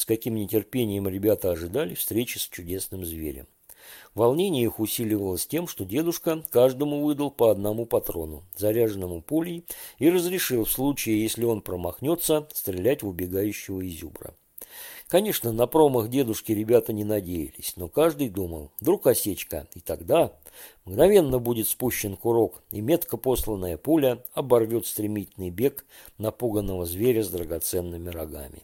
с каким нетерпением ребята ожидали встречи с чудесным зверем. Волнение их усиливалось тем, что дедушка каждому выдал по одному патрону, заряженному пулей, и разрешил в случае, если он промахнется, стрелять в убегающего изюбра. Конечно, на промах дедушки ребята не надеялись, но каждый думал, вдруг осечка, и тогда мгновенно будет спущен курок, и метко посланная пуля оборвет стремительный бег напуганного зверя с драгоценными рогами.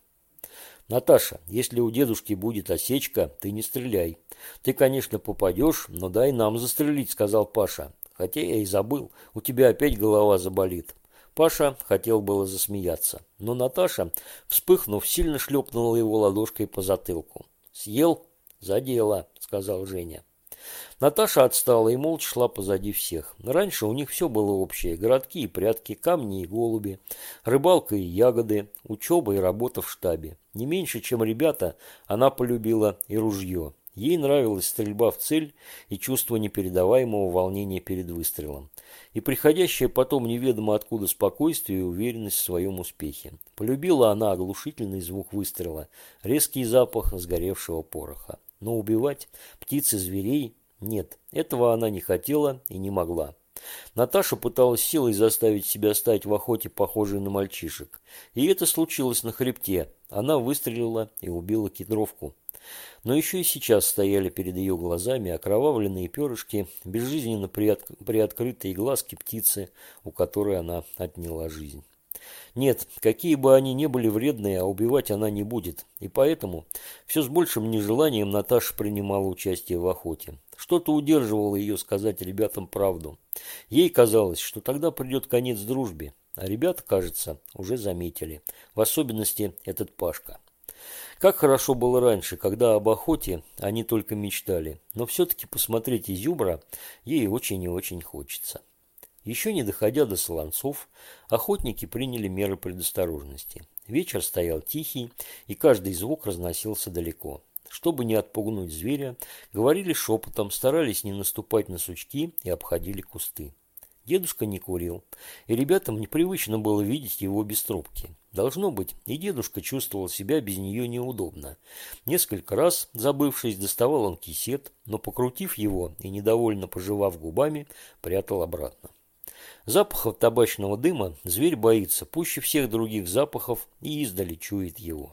«Наташа, если у дедушки будет осечка, ты не стреляй. Ты, конечно, попадешь, но дай нам застрелить», — сказал Паша. «Хотя я и забыл, у тебя опять голова заболит». Паша хотел было засмеяться, но Наташа, вспыхнув, сильно шлепнула его ладошкой по затылку. «Съел? За дело», — сказал Женя. Наташа отстала и молча шла позади всех. Раньше у них все было общее. Городки и прятки, камни и голуби, рыбалка и ягоды, учеба и работа в штабе. Не меньше, чем ребята, она полюбила и ружье. Ей нравилась стрельба в цель и чувство непередаваемого волнения перед выстрелом. И приходящее потом неведомо откуда спокойствие и уверенность в своем успехе. Полюбила она оглушительный звук выстрела, резкий запах сгоревшего пороха. Но убивать птиц и зверей нет, этого она не хотела и не могла. Наташа пыталась силой заставить себя стать в охоте похожей на мальчишек. И это случилось на хребте. Она выстрелила и убила кедровку. Но еще и сейчас стояли перед ее глазами окровавленные перышки, безжизненно приоткрытые глазки птицы, у которой она отняла жизнь. Нет, какие бы они ни были вредные, а убивать она не будет. И поэтому все с большим нежеланием Наташа принимала участие в охоте. Что-то удерживало ее сказать ребятам правду. Ей казалось, что тогда придет конец дружбе. А ребята, кажется, уже заметили. В особенности этот Пашка. Как хорошо было раньше, когда об охоте они только мечтали. Но все-таки посмотреть изюбра ей очень и очень хочется. Еще не доходя до Солонцов, охотники приняли меры предосторожности. Вечер стоял тихий, и каждый звук разносился далеко. Чтобы не отпугнуть зверя, говорили шепотом, старались не наступать на сучки и обходили кусты. Дедушка не курил, и ребятам непривычно было видеть его без трубки. Должно быть, и дедушка чувствовал себя без нее неудобно. Несколько раз, забывшись, доставал он кисет, но, покрутив его и недовольно пожевав губами, прятал обратно. Запахов табачного дыма зверь боится пуще всех других запахов и издали чует его.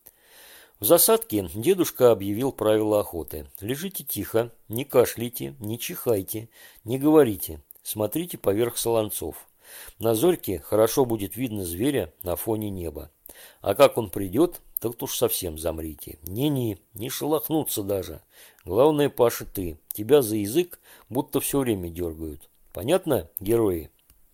В засадке дедушка объявил правила охоты. Лежите тихо, не кашляйте, не чихайте, не говорите, смотрите поверх солонцов. На зорьке хорошо будет видно зверя на фоне неба. А как он придет, так уж совсем замрите. Не шелохнуться даже. Главное, Паша, ты. Тебя за язык будто все время дергают. Понятно, герои?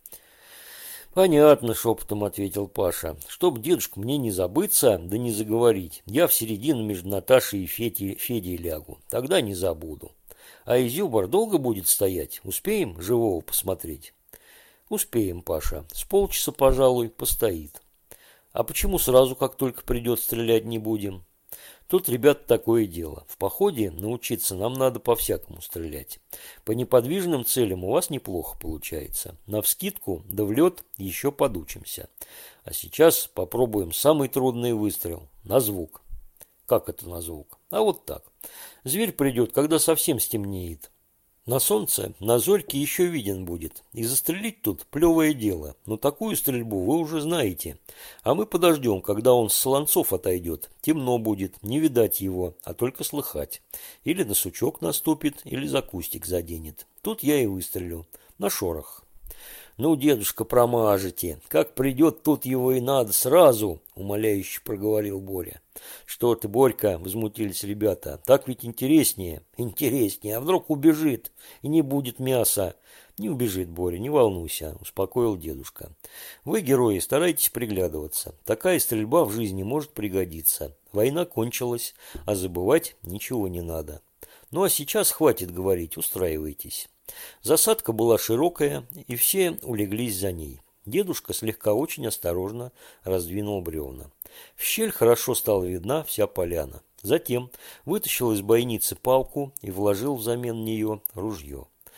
«Понятно», — шепотом ответил Паша. «Чтоб, дедушка, мне не забыться, да не заговорить. Я в середину между Наташей и Федей лягу. Тогда не забуду. А изюбр долго будет стоять? Успеем живого посмотреть?» «Успеем, Паша. С полчаса, пожалуй, постоит». «А почему сразу, как только придет, стрелять не будем?» «Тут, ребята, такое дело. В походе научиться нам надо по-всякому стрелять. По неподвижным целям у вас неплохо получается. Навскидку, да в лед еще подучимся. А сейчас попробуем самый трудный выстрел. На звук». «Как это на звук?» «А вот так. Зверь придет, когда совсем стемнеет. На солнце, на зорьке еще виден будет. И застрелить тут плевое дело. Но такую стрельбу вы уже знаете. А мы подождем, когда он с солонцов отойдет. Темно будет, не видать его, а только слыхать. Или на сучок наступит, или за кустик заденет. Тут я и выстрелю. На шорох». «Ну, дедушка, промажете. Как придет, тут его и надо сразу», — умоляюще проговорил Боря. «Что ты, Борька?» — возмутились ребята. «Так ведь интереснее». «Интереснее. А вдруг убежит и не будет мяса?» «Не убежит, Боря, не волнуйся», — успокоил дедушка. «Вы, герои, старайтесь приглядываться. Такая стрельба в жизни может пригодиться. Война кончилась, а забывать ничего не надо. Ну, а сейчас хватит говорить, устраивайтесь». Засадка была широкая, и все улеглись за ней. Дедушка слегка очень осторожно раздвинул бревна. В щель хорошо стала видна вся поляна. Затем вытащил из бойницы палку и вложил взамен нее ружье.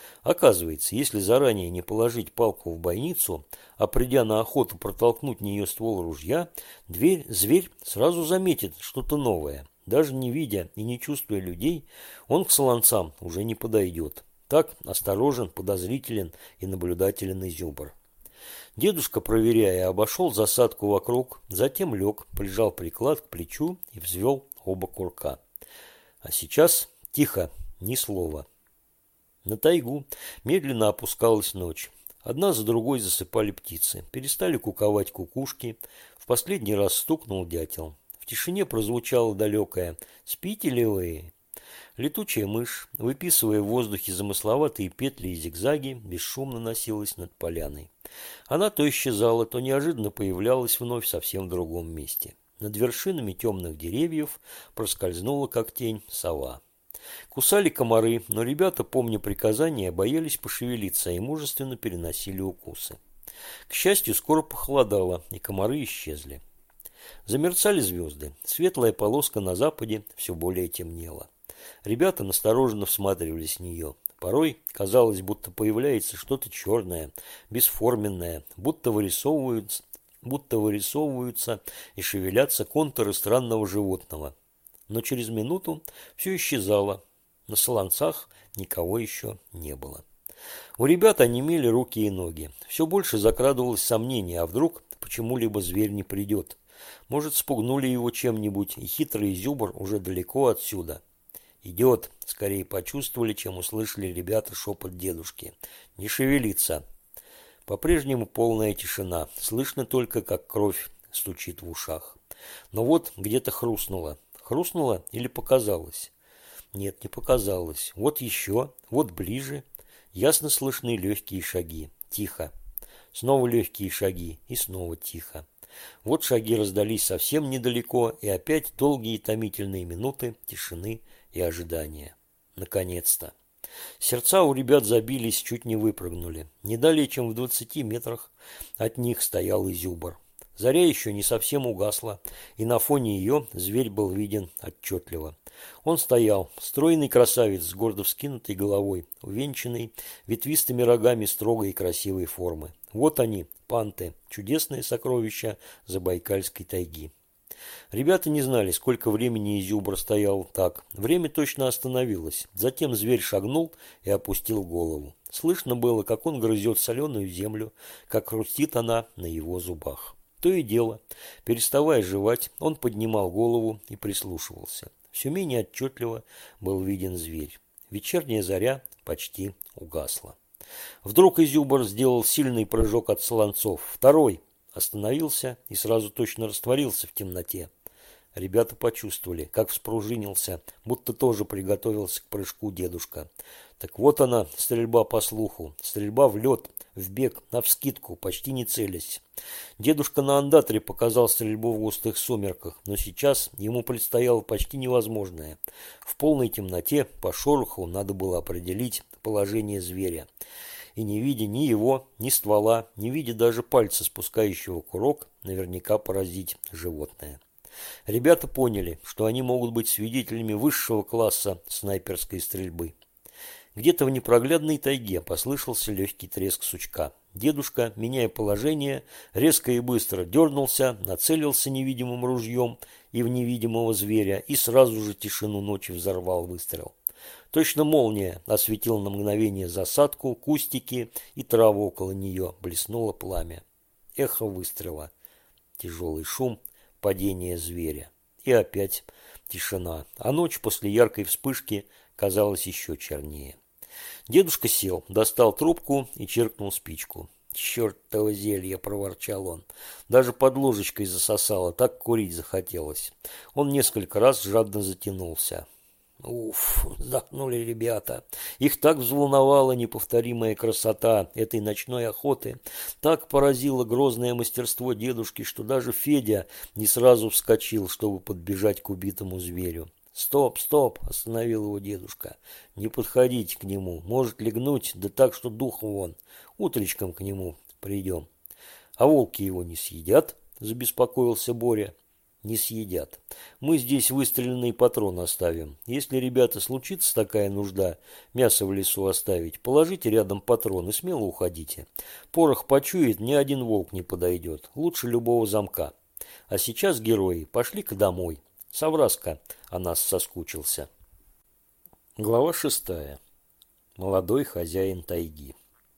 Оказывается, если заранее не положить палку в бойницу, а придя на охоту протолкнуть в нее ствол ружья, зверь сразу заметит что-то новое. Даже не видя и не чувствуя людей, он к солонцам уже не подойдет. Так осторожен, подозрителен и наблюдателен изюбр. Дедушка, проверяя, обошел засадку вокруг, затем лег, прижал приклад к плечу и взвел оба курка. А сейчас тихо, ни слова. На тайгу медленно опускалась ночь. Одна за другой засыпали птицы, перестали куковать кукушки. В последний раз стукнул дятел. В тишине прозвучало далекое «Спите ли вы?». Летучая мышь, выписывая в воздухе замысловатые петли и зигзаги, бесшумно носилась над поляной. Она то исчезала, то неожиданно появлялась вновь совсем в другом месте. Над вершинами темных деревьев проскользнула, как тень, сова. Кусали комары, но ребята, помня приказания, боялись пошевелиться и мужественно переносили укусы. К счастью, скоро похолодало, и комары исчезли. Замерцали звезды. Светлая полоска на западе все более темнела. Ребята настороженно всматривались в нее. Порой казалось, будто появляется что-то черное, бесформенное, будто вырисовываются и шевелятся контуры странного животного. Но через минуту все исчезало. На солонцах никого еще не было. У ребят онемели руки и ноги. Все больше закрадывалось сомнение, а вдруг почему-либо зверь не придет. Может, спугнули его чем-нибудь, и хитрый изюбр уже далеко отсюда. «Идет!» – скорее почувствовали, чем услышали ребята шепот дедушки. «Не шевелиться!» По-прежнему полная тишина. Слышно только, как кровь стучит в ушах. Но вот где-то хрустнуло. Хрустнуло или показалось? Нет, не показалось. Вот еще, вот ближе. Ясно слышны легкие шаги. Тихо. Снова легкие шаги и снова тихо. Вот шаги раздались совсем недалеко, и опять долгие томительные минуты тишины и ожидания. Наконец-то. Сердца у ребят забились, чуть не выпрыгнули. Не далее, чем в 20 метрах от них стоял изюбр. Заря еще не совсем угасла, и на фоне ее зверь был виден отчетливо. Он стоял, стройный красавец с гордо вскинутой головой, увенчанный ветвистыми рогами строгой и красивой формы. Вот они, панты, чудесные сокровища Забайкальской тайги. Ребята не знали, сколько времени изюбр стоял так. Время точно остановилось. Затем зверь шагнул и опустил голову. Слышно было, как он грызет соленую землю, как хрустит она на его зубах. То и дело, переставая жевать, он поднимал голову и прислушивался. Все менее отчетливо был виден зверь. Вечерняя заря почти угасла. Вдруг изюбр сделал сильный прыжок от солонцов. Второй остановился и сразу точно растворился в темноте. Ребята почувствовали, как вспружинился, будто тоже приготовился к прыжку дедушка. Так вот она, стрельба по слуху, стрельба в лед, в бег, навскидку, почти не целясь. Дедушка на андаторе показал стрельбу в густых сумерках, но сейчас ему предстояло почти невозможное. В полной темноте по шороху надо было определить положение зверя. И не видя ни его, ни ствола, не видя даже пальца, спускающего курок, наверняка поразить животное. Ребята поняли, что они могут быть свидетелями высшего класса снайперской стрельбы. Где-то в непроглядной тайге послышался легкий треск сучка. Дедушка, меняя положение, резко и быстро дернулся, нацелился невидимым ружьем и в невидимого зверя, и сразу же тишину ночи взорвал выстрел. Точно молния осветила на мгновение засадку, кустики и траву около нее. Блеснуло пламя. Эхо выстрела. Тяжелый шум, падение зверя. И опять тишина. А ночь после яркой вспышки казалась еще чернее. Дедушка сел, достал трубку и чиркнул спичку. «Чертово зелье!» – проворчал он. Даже под ложечкой засосало, так курить захотелось. Он несколько раз жадно затянулся. «Уф!» – вздохнули ребята. Их так взволновала неповторимая красота этой ночной охоты, так поразило грозное мастерство дедушки, что даже Федя не сразу вскочил, чтобы подбежать к убитому зверю. «Стоп, стоп!» – остановил его дедушка. «Не подходите к нему, может легнуть, да так, что дух вон. Утречком к нему придем». «А волки его не съедят?» – забеспокоился Боря. не съедят. Мы здесь выстреленный патрон оставим. Если, ребята, случится такая нужда мясо в лесу оставить, положите рядом патрон и смело уходите. Порох почует, ни один волк не подойдет. Лучше любого замка. А сейчас, герои, пошли-ка домой. Савраска о нас соскучился. Глава 6. Молодой хозяин тайги.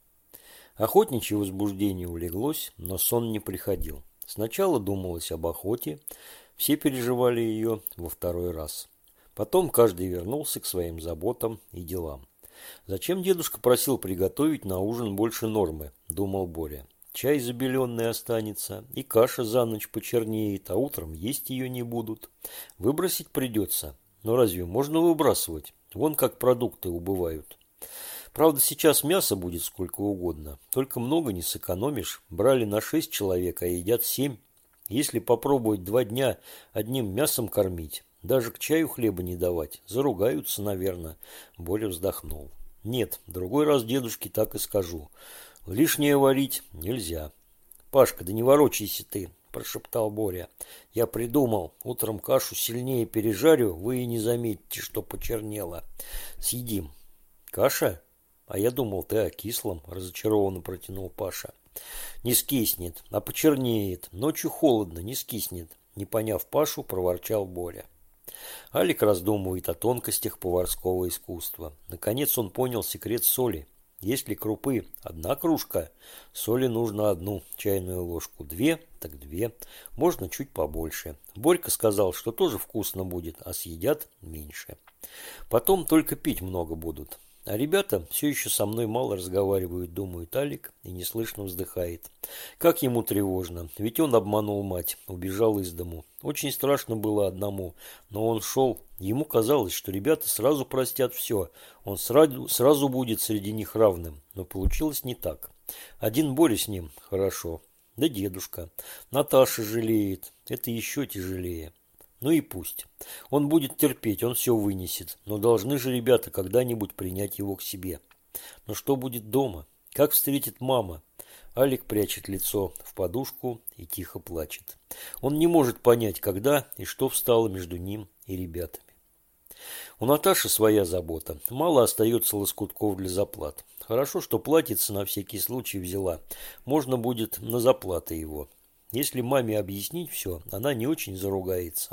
Охотничье возбуждение улеглось, но сон не приходил. Сначала думалось об охоте, все переживали ее во второй раз. Потом каждый вернулся к своим заботам и делам. «Зачем дедушка просил приготовить на ужин больше нормы?» – думал Боря. «Чай забеленный останется, и каша за ночь почернеет, а утром есть ее не будут. Выбросить придется. Но разве можно выбрасывать? Вон как продукты убывают». Правда, сейчас мяса будет сколько угодно. Только много не сэкономишь. Брали на 6 человек, а едят 7. Если попробовать 2 дня одним мясом кормить, даже к чаю хлеба не давать, заругаются, наверное. Боря вздохнул. Нет, другой раз дедушке так и скажу. Лишнее варить нельзя. Пашка, да не ворочайся ты, прошептал Боря. Я придумал. Утром кашу сильнее пережарю, вы и не заметите, что почернело. Съедим. Каша? А я думал, ты о кислом, разочарованно протянул Паша. Не скиснет, а почернеет. Ночью холодно, не скиснет. Не поняв Пашу, проворчал Боря. Алик раздумывает о тонкостях поварского искусства. Наконец он понял секрет соли. Если крупы 1 кружка, соли нужно 1 чайную ложку. 2, так 2. Можно чуть побольше. Борька сказал, что тоже вкусно будет, а съедят меньше. Потом только пить много будут. А ребята все еще со мной мало разговаривают, думает Алик и неслышно вздыхает. Как ему тревожно, ведь он обманул мать, убежал из дому. Очень страшно было одному, но он шел. Ему казалось, что ребята сразу простят все, он сразу будет среди них равным, но получилось не так. Один Боря с ним хорошо, да дедушка. Наташа жалеет, это еще тяжелее. Ну и пусть. Он будет терпеть, он все вынесет. Но должны же ребята когда-нибудь принять его к себе. Но что будет дома? Как встретит мама? Алик прячет лицо в подушку и тихо плачет. Он не может понять, когда и что встало между ним и ребятами. У Наташи своя забота. Мало остается лоскутков для заплат. Хорошо, что платьице на всякий случай взяла. Можно будет на заплаты его. Если маме объяснить все, она не очень заругается.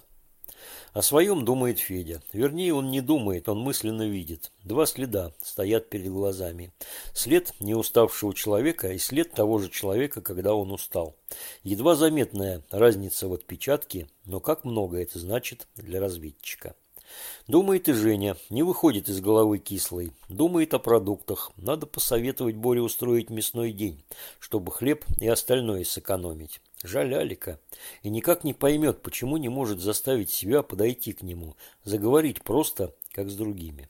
О своем думает Федя. Вернее, он не думает, он мысленно видит. 2 следа стоят перед глазами. След неуставшего человека и след того же человека, когда он устал. Едва заметная разница в отпечатке, но как много это значит для разведчика. Думает и Женя, не выходит из головы кислой. Думает о продуктах. Надо посоветовать Боре устроить мясной день, чтобы хлеб и остальное сэкономить. Жаль Алика. И никак не поймет, почему не может заставить себя подойти к нему, заговорить просто, как с другими.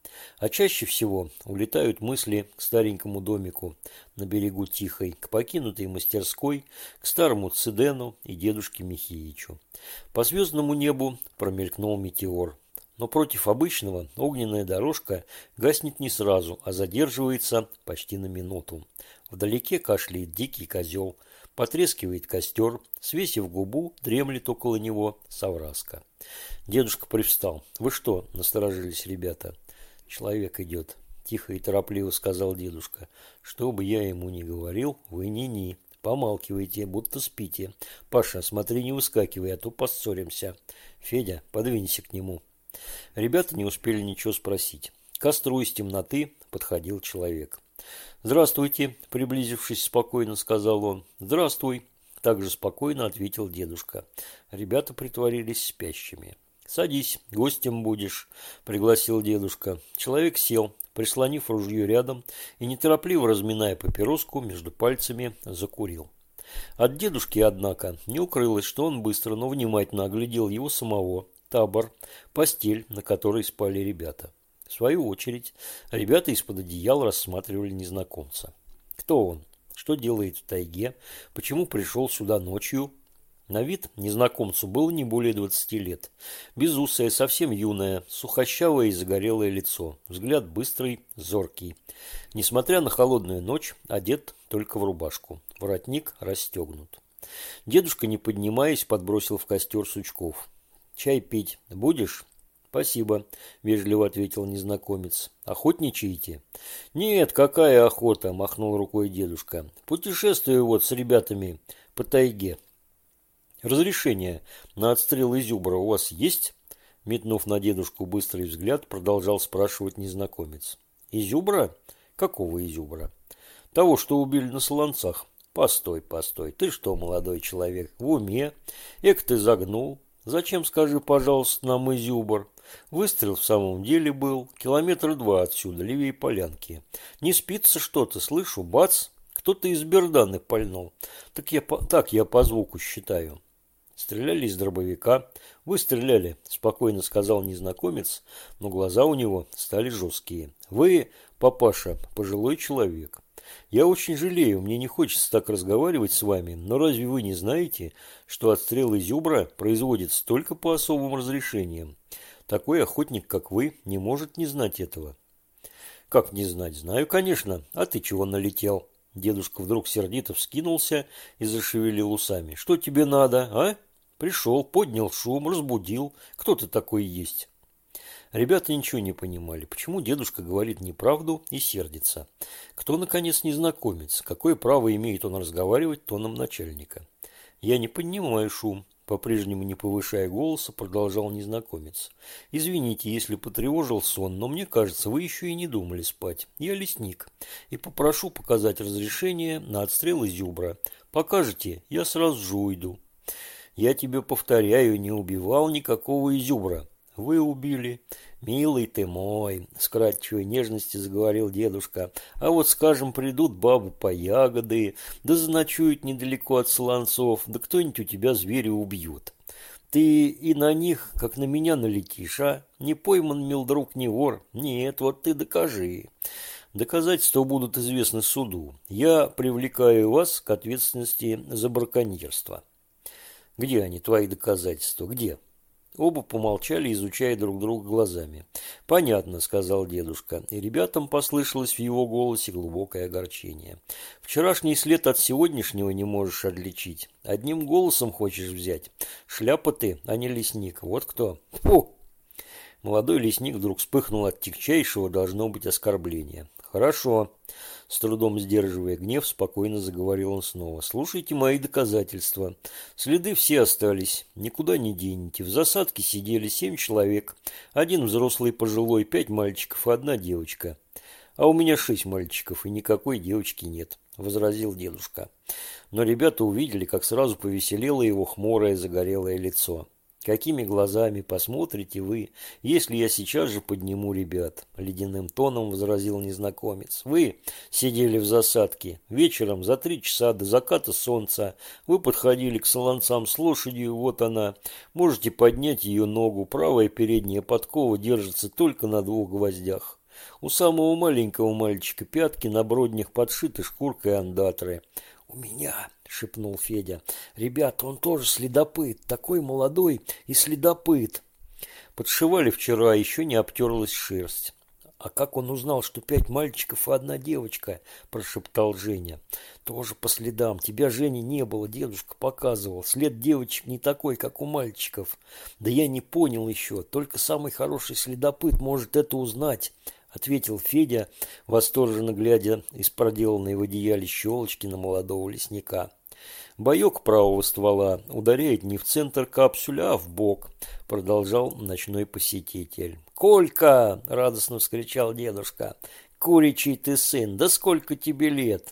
А чаще всего улетают мысли к старенькому домику на берегу Тихой, к покинутой мастерской, к старому Цидену и дедушке Михеичу. По звездному небу промелькнул метеор. Но против обычного огненная дорожка гаснет не сразу, а задерживается почти на минуту. Вдалеке кашляет дикий козел, потрескивает костер, свесив губу, дремлет около него Савраска. Дедушка привстал. «Вы что?» – насторожились ребята. «Человек идет», – тихо и торопливо сказал дедушка. «Что бы я ему ни говорил, вы ни-ни. Помалкивайте, будто спите. Паша, смотри, не выскакивай, а то поссоримся. Федя, подвинься к нему». Ребята не успели ничего спросить. К костру из темноты подходил человек. «Здравствуйте», – приблизившись спокойно, сказал он. «Здравствуй», – также спокойно ответил дедушка. Ребята притворились спящими. «Садись, гостем будешь», – пригласил дедушка. Человек сел, прислонив ружье рядом и, неторопливо разминая папироску, между пальцами закурил. От дедушки, однако, не укрылось, что он быстро, но внимательно оглядел его самого, табор, постель, на которой спали ребята. В свою очередь, ребята из-под одеял рассматривали незнакомца. Кто он? Что делает в тайге? Почему пришел сюда ночью? На вид незнакомцу было не более 20 лет. Безусое, совсем юное, сухощавое и загорелое лицо. Взгляд быстрый, зоркий. Несмотря на холодную ночь, одет только в рубашку. Воротник расстегнут. Дедушка, не поднимаясь, подбросил в костер сучков. «Чай пить будешь?» «Спасибо», – вежливо ответил незнакомец. «Охотничаете?» «Нет, какая охота», – махнул рукой дедушка. «Путешествую вот с ребятами по тайге». «Разрешение на отстрел изюбра у вас есть?» Метнув на дедушку быстрый взгляд, продолжал спрашивать незнакомец. «Изюбра? Какого изюбра?» «Того, что убили на Солонцах». «Постой, постой, ты что, молодой человек, в уме? Эк ты загнул. Зачем, скажи, пожалуйста, нам изюбр? Выстрел в самом деле был, 2 километра отсюда, левее полянки. Не спится что-то, слышу, бац, кто-то из берданы пальнул. Так я по звуку считаю». «Стреляли из дробовика». «Вы стреляли», – спокойно сказал незнакомец, но глаза у него стали жесткие. «Вы, папаша, пожилой человек. Я очень жалею, мне не хочется так разговаривать с вами, но разве вы не знаете, что отстрел изюбра производится только по особым разрешениям? Такой охотник, как вы, не может не знать этого». «Как не знать? Знаю, конечно. А ты чего налетел?» Дедушка вдруг сердито вскинулся и зашевелил усами. «Что тебе надо, а? Пришел, поднял шум, разбудил. Кто ты такой есть?» Ребята ничего не понимали, почему дедушка говорит неправду и сердится. Кто, наконец, незнакомец? Какое право имеет он разговаривать тоном начальника? «Я не поднимаю шум», – по-прежнему не повышая голоса, продолжал незнакомец. «Извините, если потревожил сон, но мне кажется, вы еще и не думали спать. Я лесник и попрошу показать разрешение на отстрел изюбра. Покажете, я сразу же уйду». «Я тебе повторяю, не убивал никакого изюбра». «Вы убили». «Милый ты мой», – с кратчевой нежности заговорил дедушка. «А вот, скажем, придут бабы по ягоды, да заночуют недалеко от Солонцов, да кто-нибудь у тебя зверя убьет. Ты и на них, как на меня, налетишь, а? Не пойман, мил друг, не вор. Нет, вот ты докажи». «Доказательства будут известны суду. Я привлекаю вас к ответственности за браконьерство». «Где они, твои доказательства? Где?» Оба помолчали, изучая друг друга глазами. «Понятно», — сказал дедушка, и ребятам послышалось в его голосе глубокое огорчение. «Вчерашний след от сегодняшнего не можешь отличить. Одним голосом хочешь взять. Шляпа ты, а не лесник. Вот кто». «Фу!» Молодой лесник вдруг вспыхнул от тягчайшего, должно быть, оскорбления. «Хорошо». С трудом сдерживая гнев, спокойно заговорил он снова. «Слушайте мои доказательства. Следы все остались. Никуда не денете. В засадке сидели 7 человек. 1 взрослый пожилой, 5 мальчиков и 1 девочка. А у меня 6 мальчиков и никакой девочки нет», – возразил дедушка. Но ребята увидели, как сразу повеселело его хмурое загорелое лицо. «Какими глазами посмотрите вы, если я сейчас же подниму ребят?» – ледяным тоном возразил незнакомец. «Вы сидели в засадке. Вечером за 3 часа до заката солнца вы подходили к Солонцам с лошадью, вот она. Можете поднять ее ногу, правая передняя подкова держится только на 2 гвоздях. У самого маленького мальчика пятки на броднях подшиты шкуркой андатры». «У меня», – шепнул Федя. «Ребята, он тоже следопыт, такой молодой и следопыт». «Подшивали вчера, еще не обтерлась шерсть». «А как он узнал, что 5 мальчиков и 1 девочка?» – прошептал Женя. «Тоже по следам. Тебя, Женя, не было, дедушка показывал. След девочек не такой, как у мальчиков». «Да я не понял еще. Только самый хороший следопыт может это узнать», – ответил Федя, восторженно глядя из проделанной в одеяле щелочки на молодого лесника. «Боек правого ствола ударяет не в центр капсуля, а в бок», – продолжал ночной посетитель. «Колька!» – радостно вскричал дедушка. «Куричий ты сын! Да сколько тебе лет?»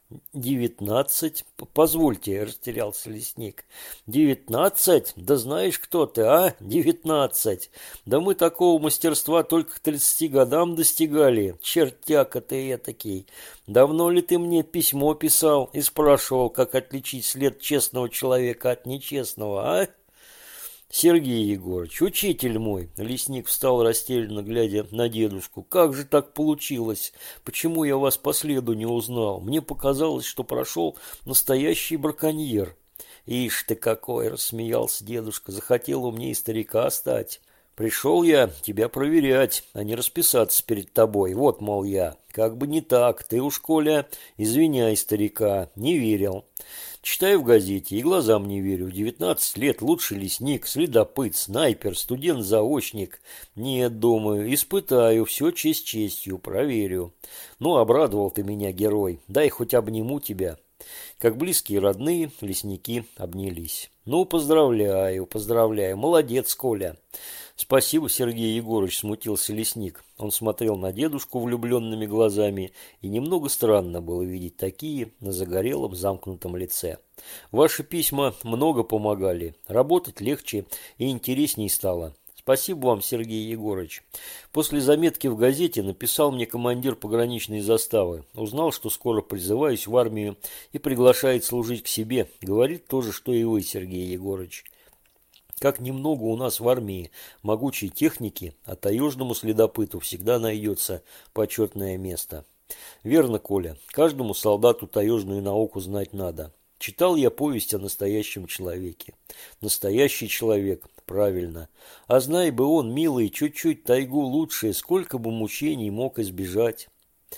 19. Позвольте, растерялся лесник. 19? Да знаешь, кто ты, а? 19. Да мы такого мастерства только к 30 годам достигали. Чертяка ты этакий. Давно ли ты мне письмо писал и спрашивал, как отличить след честного человека от нечестного, а? «Сергей Егорович, учитель мой!» Лесник встал растерянно, глядя на дедушку. «Как же так получилось? Почему я вас по следу не узнал? Мне показалось, что прошел настоящий браконьер». «Ишь ты какой!» – рассмеялся дедушка. «Захотел умнее старика стать. Пришел я тебя проверять, а не расписаться перед тобой. Вот, мол, я. Как бы не так. Ты уж, Коля, извиняй старика. Не верил». Читаю в газете и глазам не верю. В 19 лет лучший лесник, следопыт, снайпер, студент-заочник. Нет, думаю, испытаю, все честь честью, проверю. Ну, обрадовал ты меня, герой. Дай хоть обниму тебя. Как близкие родные, лесники обнялись. Ну, поздравляю, поздравляю. Молодец, Коля. Спасибо, Сергей Егорович, смутился лесник. Он смотрел на дедушку влюбленными глазами, и немного странно было видеть такие на загорелом замкнутом лице. Ваши письма много помогали. Работать легче и интересней стало. Спасибо вам, Сергей Егорович. После заметки в газете написал мне командир пограничной заставы. Узнал, что скоро призываюсь в армию и приглашает служить к себе. Говорит то же, что и вы, Сергей Егорович. Как немного у нас в армии могучей техники, а таежному следопыту всегда найдется почетное место. Верно, Коля, каждому солдату таежную науку знать надо. Читал я повесть о настоящем человеке. Настоящий человек, правильно. А знай бы он, милый, чуть-чуть тайгу лучше, сколько бы мучений мог избежать.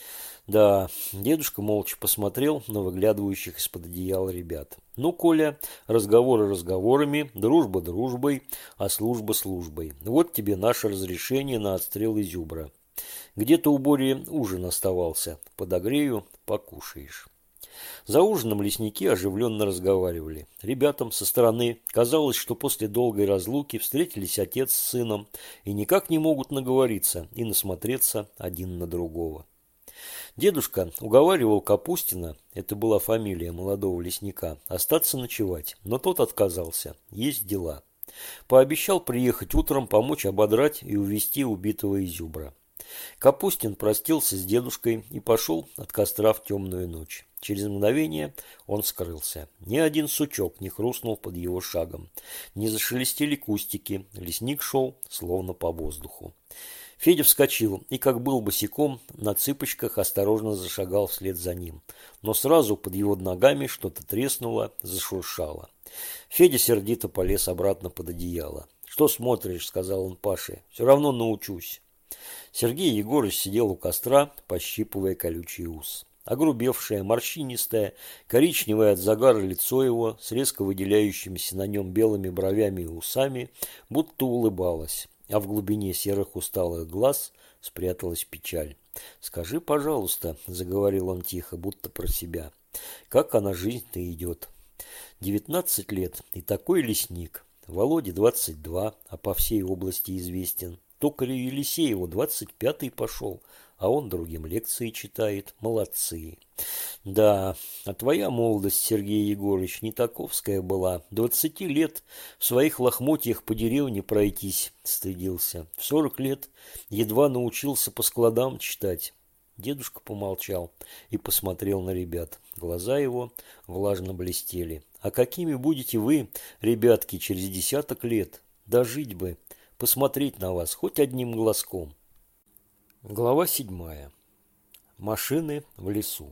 Да, дедушка молча посмотрел на выглядывающих из-под одеяла ребят. Ну, Коля, разговоры разговорами, дружба дружбой, а служба службой. Вот тебе наше разрешение на отстрел изюбра. Где-то у Бори ужин оставался. Подогрею, покушаешь. За ужином лесники оживленно разговаривали. Ребятам со стороны казалось, что после долгой разлуки встретились отец с сыном и никак не могут наговориться и насмотреться один на другого. Дедушка уговаривал Капустина, это была фамилия молодого лесника, остаться ночевать, но тот отказался, есть дела. Пообещал приехать утром, помочь ободрать и увести убитого изюбра. Капустин простился с дедушкой и пошел от костра в темную ночь. Через мгновение он скрылся. Ни один сучок не хрустнул под его шагом. Не зашелестели кустики. Лесник шел, словно по воздуху. Федя вскочил и, как был босиком, на цыпочках осторожно зашагал вслед за ним. Но сразу под его ногами что-то треснуло, зашуршало. Федя сердито полез обратно под одеяло. «Что смотришь?» – сказал он Паше. «Все равно научусь». Сергей Егорович сидел у костра, пощипывая колючий ус. Огрубевшее, морщинистое, коричневое от загара лицо его с резко выделяющимися на нем белыми бровями и усами будто улыбалось, а в глубине серых усталых глаз спряталась печаль. «Скажи, пожалуйста», – заговорил он тихо, будто про себя, – «как она жизнь-то идет? 19 лет и такой лесник. Володе 22, а по всей области известен. Токарю Елисееву 25-й пошел, а он другим лекции читает. Молодцы. Да, а твоя молодость, Сергей Егорович, не таковская была. 20 лет в своих лохмотьях по деревне пройтись стыдился. В 40 лет едва научился по складам читать». Дедушка помолчал и посмотрел на ребят. Глаза его влажно блестели. «А какими будете вы, ребятки, через 10 лет? Дожить бы, посмотреть на вас хоть одним глазком». Глава 7. Машины в лесу.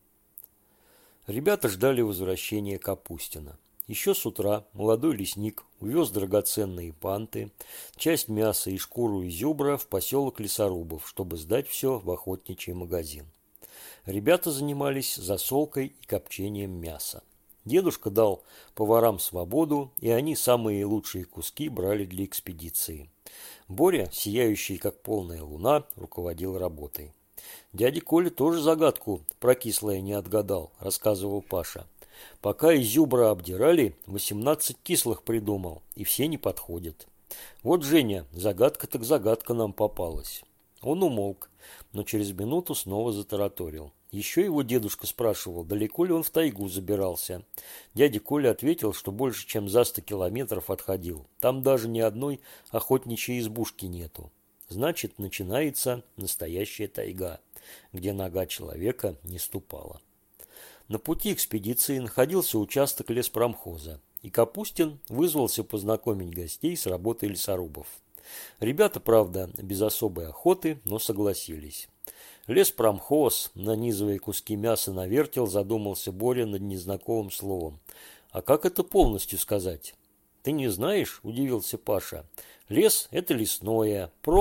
Ребята ждали возвращения Капустина. Еще с утра молодой лесник увез драгоценные панты, часть мяса и шкуру изюбра в поселок Лесорубов, чтобы сдать все в охотничий магазин. Ребята занимались засолкой и копчением мяса. Дедушка дал поварам свободу, и они самые лучшие куски брали для экспедиции. Боря, сияющий как полная луна, руководил работой. «Дядя Коля тоже загадку про кислое не отгадал», – рассказывал Паша. «Пока изюбра обдирали, 18 кислых придумал, и все не подходят. Вот, Женя, загадка так загадка нам попалась». Он умолк, но через минуту снова затараторил. Еще его дедушка спрашивал, далеко ли он в тайгу забирался. Дядя Коля ответил, что больше, чем за 100 километров отходил. Там даже ни одной охотничьей избушки нету. Значит, начинается настоящая тайга, где нога человека не ступала. На пути экспедиции находился участок леспромхоза, и Капустин вызвался познакомить гостей с работой лесорубов. Ребята, правда, без особой охоты, но согласились. Леспромхоз, нанизывая куски мяса на вертел, задумался Боря над незнакомым словом. «А как это полностью сказать?» «Ты не знаешь?» – удивился Паша. «Лес – это лесное, пром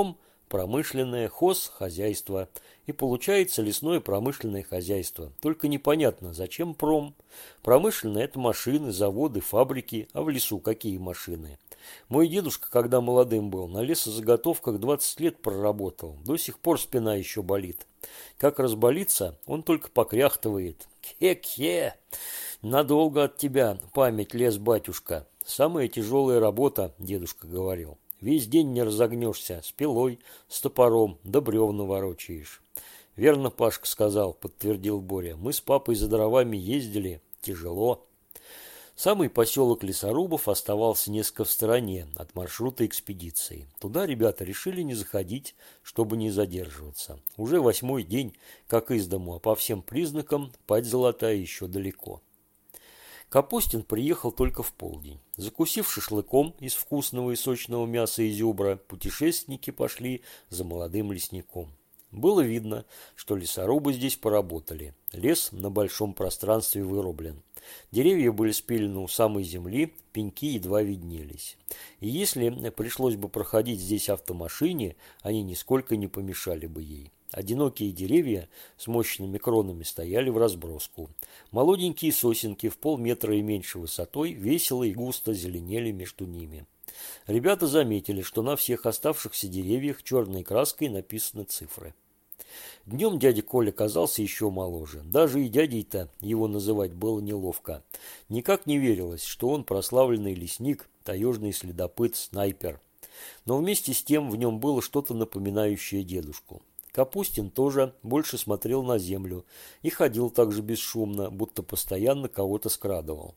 промышленное, хозяйство. И получается лесное промышленное хозяйство. Только непонятно, зачем пром. Промышленное – это машины, заводы, фабрики. А в лесу какие машины? Мой дедушка, когда молодым был, на лесозаготовках 20 лет проработал. До сих пор спина еще болит. Как разболится, он только покряхтывает. Хе-хе! Надолго от тебя память лес, батюшка. Самая тяжелая работа, дедушка говорил. Весь день не разогнешься, с пилой, с топором, да бревна ворочаешь. Верно, Пашка сказал, подтвердил Боря. Мы с папой за дровами ездили. Тяжело. Самый поселок Лесорубов оставался несколько в стороне от маршрута экспедиции. Туда ребята решили не заходить, чтобы не задерживаться. Уже 8-й день, как из дому, а по всем признакам Падь Золотая еще далеко. Капустин приехал только в полдень. Закусив шашлыком из вкусного и сочного мяса изюбра, путешественники пошли за молодым лесником. Было видно, что лесорубы здесь поработали. Лес на большом пространстве вырублен. Деревья были спилены у самой земли, пеньки едва виднелись. И если пришлось бы проходить здесь автомашине, они нисколько не помешали бы ей. Одинокие деревья с мощными кронами стояли в разброску. Молоденькие сосенки в полметра и меньше высотой весело и густо зеленели между ними. Ребята заметили, что на всех оставшихся деревьях черной краской написаны цифры. Днем дядя Коля казался еще моложе. Даже и дядей-то его называть было неловко. Никак не верилось, что он прославленный лесник, таежный следопыт, снайпер. Но вместе с тем в нем было что-то напоминающее дедушку. Капустин тоже больше смотрел на землю и ходил так же бесшумно, будто постоянно кого-то скрадывал.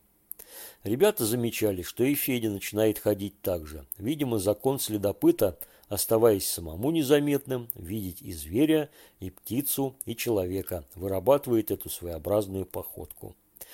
Ребята замечали, что и Федя начинает ходить так же. Видимо, закон следопыта, оставаясь самому незаметным, видеть и зверя, и птицу, и человека, вырабатывает эту своеобразную походку.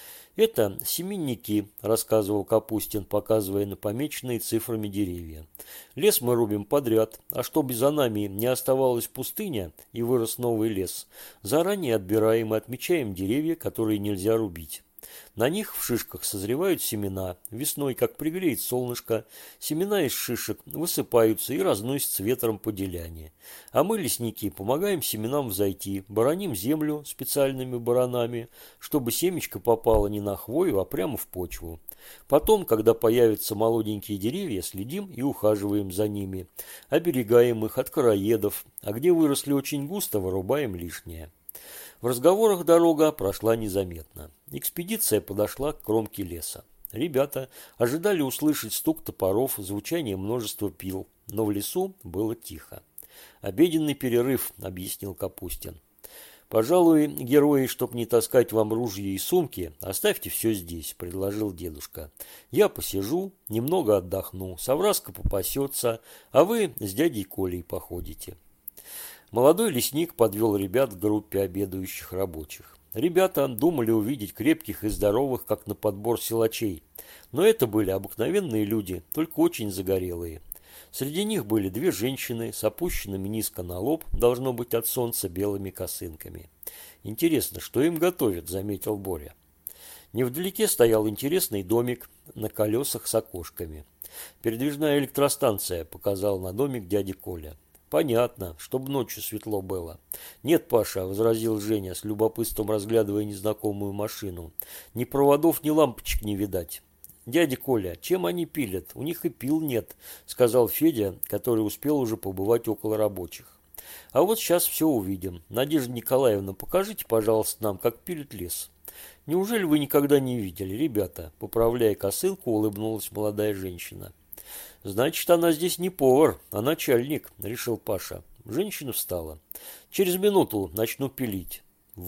«Это семенники», – рассказывал Капустин, показывая на помеченные цифрами деревья. «Лес мы рубим подряд, а чтобы за нами не оставалась пустыня и вырос новый лес, заранее отбираем и отмечаем деревья, которые нельзя рубить. На них в шишках созревают семена. Весной, как пригреет солнышко, семена из шишек высыпаются и разносятся ветром по деляне. А мы, лесники, помогаем семенам взойти, бороним землю специальными баранами, чтобы семечко попало не на хвою, а прямо в почву. Потом, когда появятся молоденькие деревья, следим и ухаживаем за ними, оберегаем их от короедов, а где выросли очень густо, вырубаем лишнее». В разговорах дорога прошла незаметно. Экспедиция подошла к кромке леса. Ребята ожидали услышать стук топоров, звучание множества пил, но в лесу было тихо. «Обеденный перерыв», — объяснил Капустин. «Пожалуй, герои, чтоб не таскать вам ружья и сумки, оставьте все здесь», — предложил дедушка. «Я посижу, немного отдохну, совраска попасется, а вы с дядей Колей походите». Молодой лесник подвел ребят к группе обедающих рабочих. Ребята думали увидеть крепких и здоровых, как на подбор силачей. Но это были обыкновенные люди, только очень загорелые. Среди них были 2 женщины с опущенными низко на лоб, должно быть от солнца, белыми косынками. «Интересно, что им готовят?» – заметил Боря. Невдалеке стоял интересный домик на колесах с окошками. «Передвижная электростанция», – показал на домик дядя Коля. «Понятно, чтобы ночью светло было». «Нет, Паша», – возразил Женя, с любопытством разглядывая незнакомую машину. «Ни проводов, ни лампочек не видать». «Дядя Коля, чем они пилят? У них и пил нет», – сказал Федя, который успел уже побывать около рабочих. «А вот сейчас все увидим. Надежда Николаевна, покажите, пожалуйста, нам, как пилят лес». «Неужели вы никогда не видели, ребята?» – поправляя косынку, улыбнулась молодая женщина. «Значит, она здесь не повар, а начальник», – решил Паша. Женщина встала. «Через минуту начну пилить».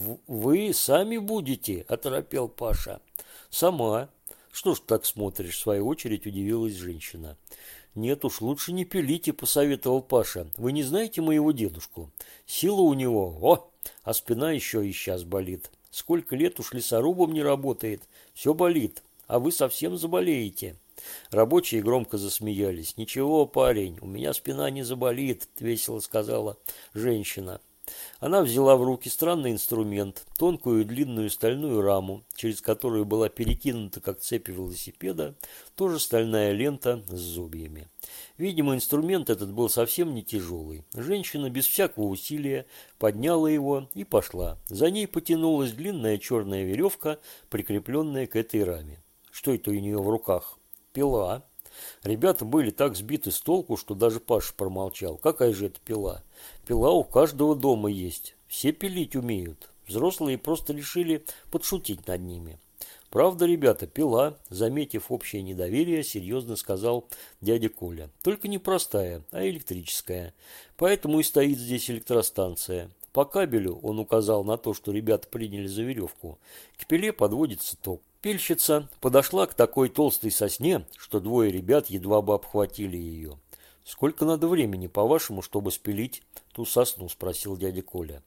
«Вы сами будете?» – оторопел Паша. «Сама». «Что ж так смотришь?» – в свою очередь удивилась женщина. «Нет уж, лучше не пилите», – посоветовал Паша. «Вы не знаете моего дедушку? Сила у него, а спина еще и сейчас болит. Сколько лет уж лесорубом не работает, все болит, а вы совсем заболеете». Рабочие громко засмеялись. «Ничего, парень, у меня спина не заболит», – весело сказала женщина. Она взяла в руки странный инструмент, тонкую и длинную стальную раму, через которую была перекинута, как цепь велосипеда, тоже стальная лента с зубьями. Видимо, инструмент этот был совсем не тяжелый. Женщина без всякого усилия подняла его и пошла. За ней потянулась длинная черная веревка, прикрепленная к этой раме. Что это у нее в руках? Пила. Ребята были так сбиты с толку, что даже Паша промолчал. Какая же это пила? Пила у каждого дома есть. Все пилить умеют. Взрослые просто решили подшутить над ними. Правда, ребята, пила, заметив общее недоверие, серьезно сказал дядя Коля. Только не простая, а электрическая. Поэтому и стоит здесь электростанция. По кабелю он указал на то, что ребята приняли за веревку. К пиле подводится ток. Пильщица подошла к такой толстой сосне, что двое ребят едва бы обхватили ее. «Сколько надо времени, по-вашему, чтобы спилить ту сосну?» – спросил дядя Коля.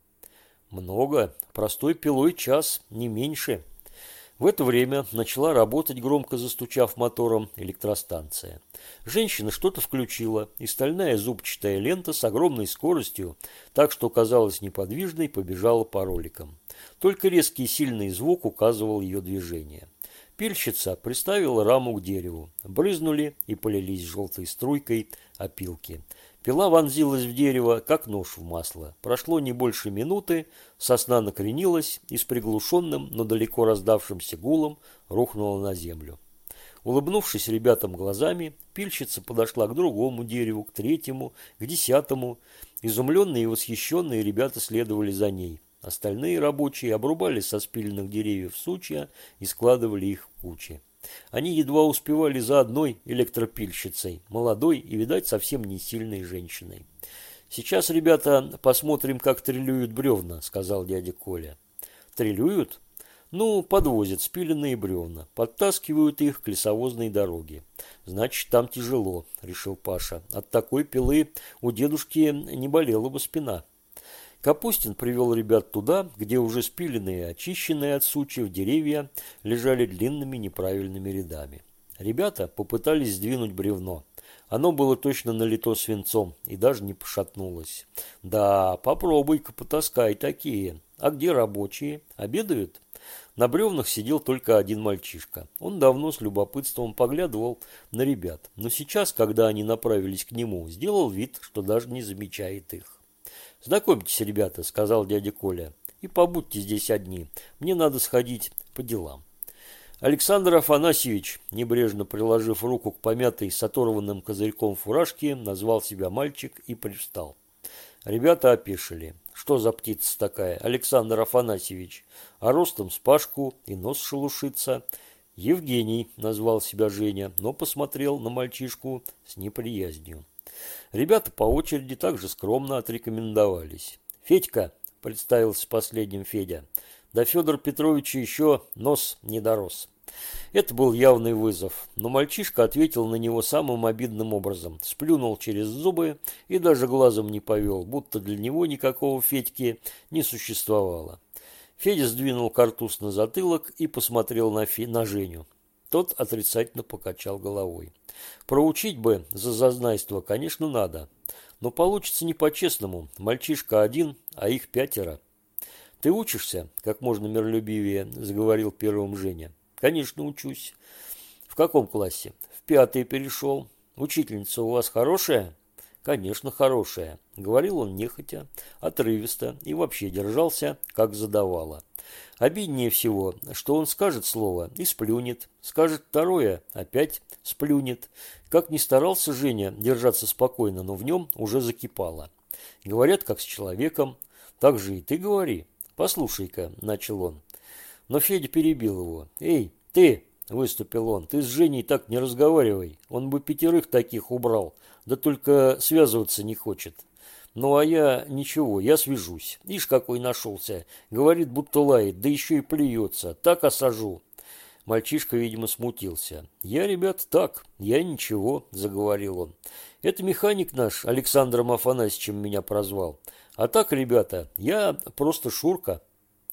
«Много. Простой пилой час, не меньше». В это время начала работать, громко застучав мотором, электростанция. Женщина что-то включила, и стальная зубчатая лента с огромной скоростью, так что казалась неподвижной, побежала по роликам. Только резкий сильный звук указывал ее движение. Пильщица приставила раму к дереву. Брызнули и полились желтой струйкой опилки. Пила вонзилась в дерево, как нож в масло. Прошло не больше минуты, сосна накренилась и с приглушенным, но далеко раздавшимся гулом рухнула на землю. Улыбнувшись ребятам глазами, пильщица подошла к другому дереву, к третьему, к 10-му. Изумленные и восхищенные ребята следовали за ней. Остальные рабочие обрубали со спиленных деревьев сучья и складывали их в кучи. Они едва успевали за одной электропильщицей, молодой и, видать, совсем не сильной женщиной. «Сейчас, ребята, посмотрим, как трелюют бревна», — сказал дядя Коля. «Трелюют?» «Ну, подвозят спиленные бревна, подтаскивают их к лесовозной дороге». «Значит, там тяжело», — решил Паша. «От такой пилы у дедушки не болела бы спина». Капустин привел ребят туда, где уже спиленные и очищенные от сучьев деревья лежали длинными неправильными рядами. Ребята попытались сдвинуть бревно. Оно было точно налито свинцом и даже не пошатнулось. «Да, попробуй-ка потаскай такие. А где рабочие? Обедают?» На бревнах сидел только один мальчишка. Он давно с любопытством поглядывал на ребят, но сейчас, когда они направились к нему, сделал вид, что даже не замечает их. «Знакомьтесь, ребята», — сказал дядя Коля, — «и побудьте здесь одни. Мне надо сходить по делам». Александр Афанасьевич, небрежно приложив руку к помятой с оторванным козырьком фуражке, назвал себя мальчик и привстал. Ребята опешили. «Что за птица такая, Александр Афанасьевич? А ростом с Пашку и нос шелушится». «Евгений», — назвал себя Женя, но посмотрел на мальчишку с неприязнью. Ребята по очереди также скромно отрекомендовались. «Федька», — представился последним Федя, — «до Федора Петровича еще нос не дорос». Это был явный вызов, но мальчишка ответил на него самым обидным образом, сплюнул через зубы и даже глазом не повел, будто для него никакого Федьки не существовало. Федя сдвинул картуз на затылок и посмотрел на Женю. Тот отрицательно покачал головой. Проучить бы за зазнайство, конечно, надо, но получится не по-честному. Мальчишка один, а их 5. «Ты учишься?» – как можно миролюбивее заговорил первым Женя. «Конечно, учусь». «В каком классе?» «В 5 перешел». «Учительница у вас хорошая?» «Конечно, хорошая», – говорил он нехотя, отрывисто и вообще держался, как задавало. Обиднее всего, что он скажет слово и сплюнет, скажет второе, опять сплюнет. Как ни старался Женя держаться спокойно, но в нем уже закипало. Говорят, как с человеком, так же и ты говори. «Послушай-ка», – начал он. Но Федя перебил его. «Эй, ты!» – выступил он. «Ты с Женей так не разговаривай. Он бы 5 таких убрал, да только связываться не хочет». «Ну, а я ничего, я свяжусь. Ишь, какой нашелся. Говорит, будто лает, да еще и плюется. Так осажу». Мальчишка, видимо, смутился. «Я, ребят, так, я ничего», – заговорил он. «Это механик наш Александром Афанасьевичем меня прозвал. А так, ребята, я просто Шурка».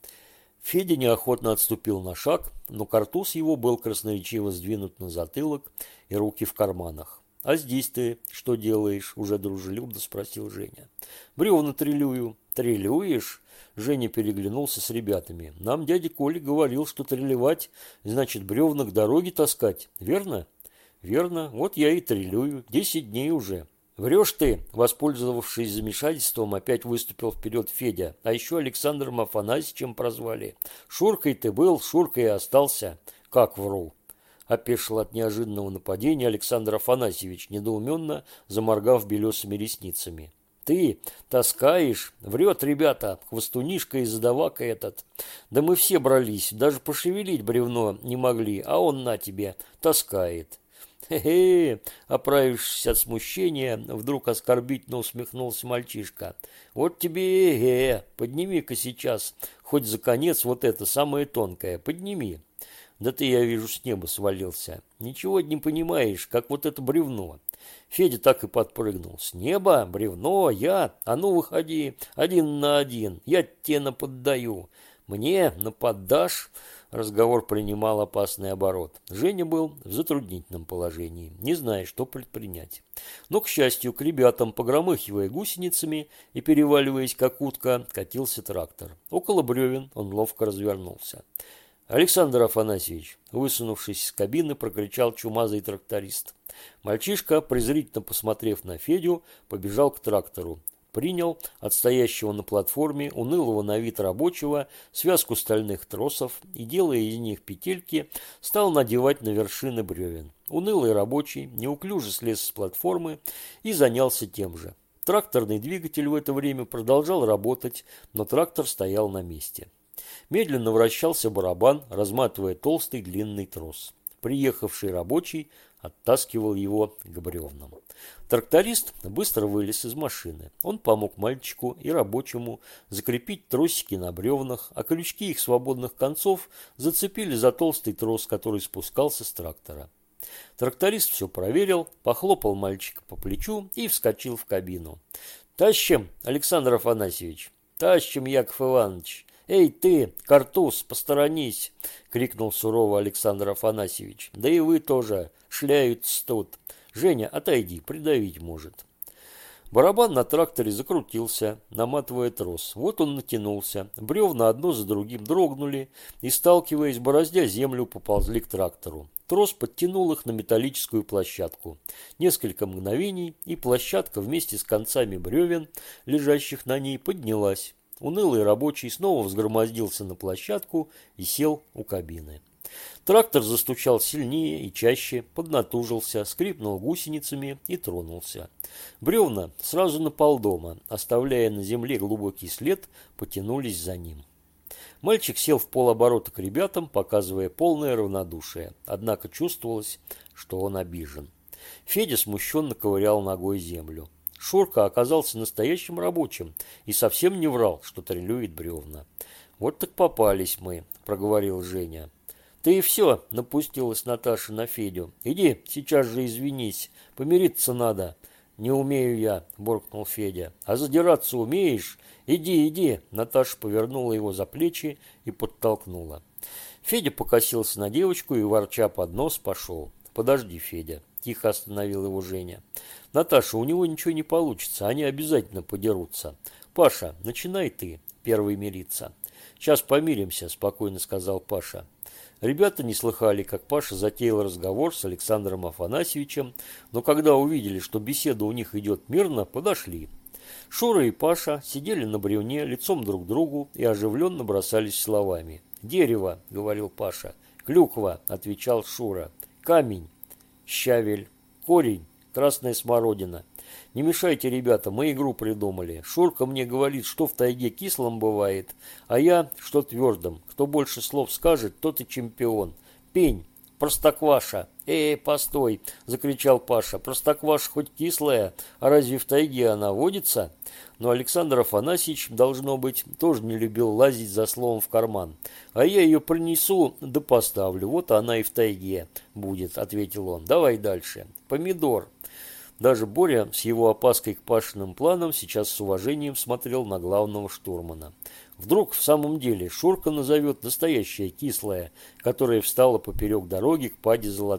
Федя неохотно отступил на шаг, но картуз его был красноречиво сдвинут на затылок и руки в карманах. А здесь ты что делаешь?» – уже дружелюбно спросил Женя. «Бревна трелюю». «Трелюешь?» Женя переглянулся с ребятами. «Нам дядя Коля говорил, что трелевать значит бревна к дороге таскать. Верно?» «Верно. Вот я и трелюю. 10 дней уже». «Врешь ты!» – воспользовавшись замешательством, опять выступил вперед Федя. «А еще Александром Афанасьевичем прозвали. Шуркой ты был, Шуркой и остался». «Как вру?» – опешил от неожиданного нападения Александр Афанасьевич, недоуменно заморгав белесыми ресницами. «Ты таскаешь? Врет, ребята, хвостунишка и задавака этот. Да мы все брались, даже пошевелить бревно не могли, а он на тебе таскает». «Хе-хе!» – оправившись от смущения, вдруг оскорбительно усмехнулся мальчишка. «Вот тебе эге! Подними-ка сейчас, хоть за конец вот это самое тонкое, подними!» «Да ты, я вижу, с неба свалился. Ничего не понимаешь, как вот это бревно». Федя так и подпрыгнул. «С неба? Бревно? Я? А ну, выходи, 1 на 1, я тебе наподдаю». «Мне наподдашь?» Разговор принимал опасный оборот. Женя был в затруднительном положении, не зная, что предпринять. Но, к счастью, к ребятам, погромыхивая гусеницами и переваливаясь, как утка, катился трактор. Около бревен он ловко развернулся. «Александр Афанасьевич!» Высунувшись из кабины, прокричал чумазый тракторист. Мальчишка, презрительно посмотрев на Федю, побежал к трактору. Принял от стоящего на платформе унылого на вид рабочего связку стальных тросов и, делая из них петельки, стал надевать на вершины бревен. Унылый рабочий неуклюже слез с платформы и занялся тем же. Тракторный двигатель в это время продолжал работать, но трактор стоял на месте. Медленно вращался барабан, разматывая толстый длинный трос. Приехавший рабочий оттаскивал его к бревнам. Тракторист быстро вылез из машины. Он помог мальчику и рабочему закрепить тросики на бревнах, а крючки их свободных концов зацепили за толстый трос, который спускался с трактора. Тракторист все проверил, похлопал мальчика по плечу и вскочил в кабину. «Тащим, Александр Афанасьевич!» «Тащим, Яков Иванович!» «Эй ты, картуз, посторонись!» — крикнул сурово Александр Афанасьевич. «Да и вы тоже, шляются тут. Женя, отойди, придавить может». Барабан на тракторе закрутился, наматывая трос. Вот он натянулся. Бревна одно за другим дрогнули и, сталкиваясь, бороздя землю, поползли к трактору. Трос подтянул их на металлическую площадку. Несколько мгновений, и площадка вместе с концами бревен, лежащих на ней, поднялась. Унылый рабочий снова взгромоздился на площадку и сел у кабины. Трактор застучал сильнее и чаще, поднатужился, скрипнул гусеницами и тронулся. Бревна сразу на полдома, оставляя на земле глубокий след, потянулись за ним. Мальчик сел в полоборота к ребятам, показывая полное равнодушие, однако чувствовалось, что он обижен. Федя смущенно ковырял ногой землю. Шурка оказался настоящим рабочим и совсем не врал, что трелюет бревна. «Вот так попались мы», – проговорил Женя. «Ты и все», – напустилась Наташа на Федю. «Иди, сейчас же извинись, помириться надо». «Не умею я», – буркнул Федя. «А задираться умеешь? Иди, иди». Наташа повернула его за плечи и подтолкнула. Федя покосился на девочку и, ворча под нос, пошел. «Подожди, Федя», – тихо остановил его Женя. «Наташа, у него ничего не получится, они обязательно подерутся. Паша, начинай ты первый мириться». «Сейчас помиримся», – спокойно сказал Паша. Ребята не слыхали, как Паша затеял разговор с Александром Афанасьевичем, но когда увидели, что беседа у них идет мирно, подошли. Шура и Паша сидели на бревне лицом друг к другу и оживленно бросались словами. «Дерево», – говорил Паша. «Клюква», – отвечал Шура. «Камень», «щавель», «корень», «красная смородина». «Не мешайте, ребята, мы игру придумали. Шурка мне говорит, что в тайге кислым бывает, а я, что твердым. Кто больше слов скажет, тот и чемпион. Пень, простокваша». Постой!» – закричал Паша. «Простокваша хоть кислая, а разве в тайге она водится?» Но Александр Афанасьевич, должно быть, тоже не любил лазить за словом в карман. «А я ее принесу да поставлю, вот она и в тайге будет», – ответил он. «Давай дальше. Помидор». Даже Боря с его опаской к Пашиным планам сейчас с уважением смотрел на главного штурмана. Вдруг в самом деле Шурка назовет настоящее кислое, которое встало поперек дороги к Паде Золотой.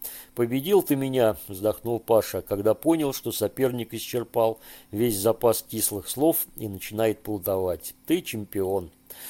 «Победил ты меня», – вздохнул Паша, когда понял, что соперник исчерпал весь запас кислых слов и начинает плутовать. «Ты чемпион».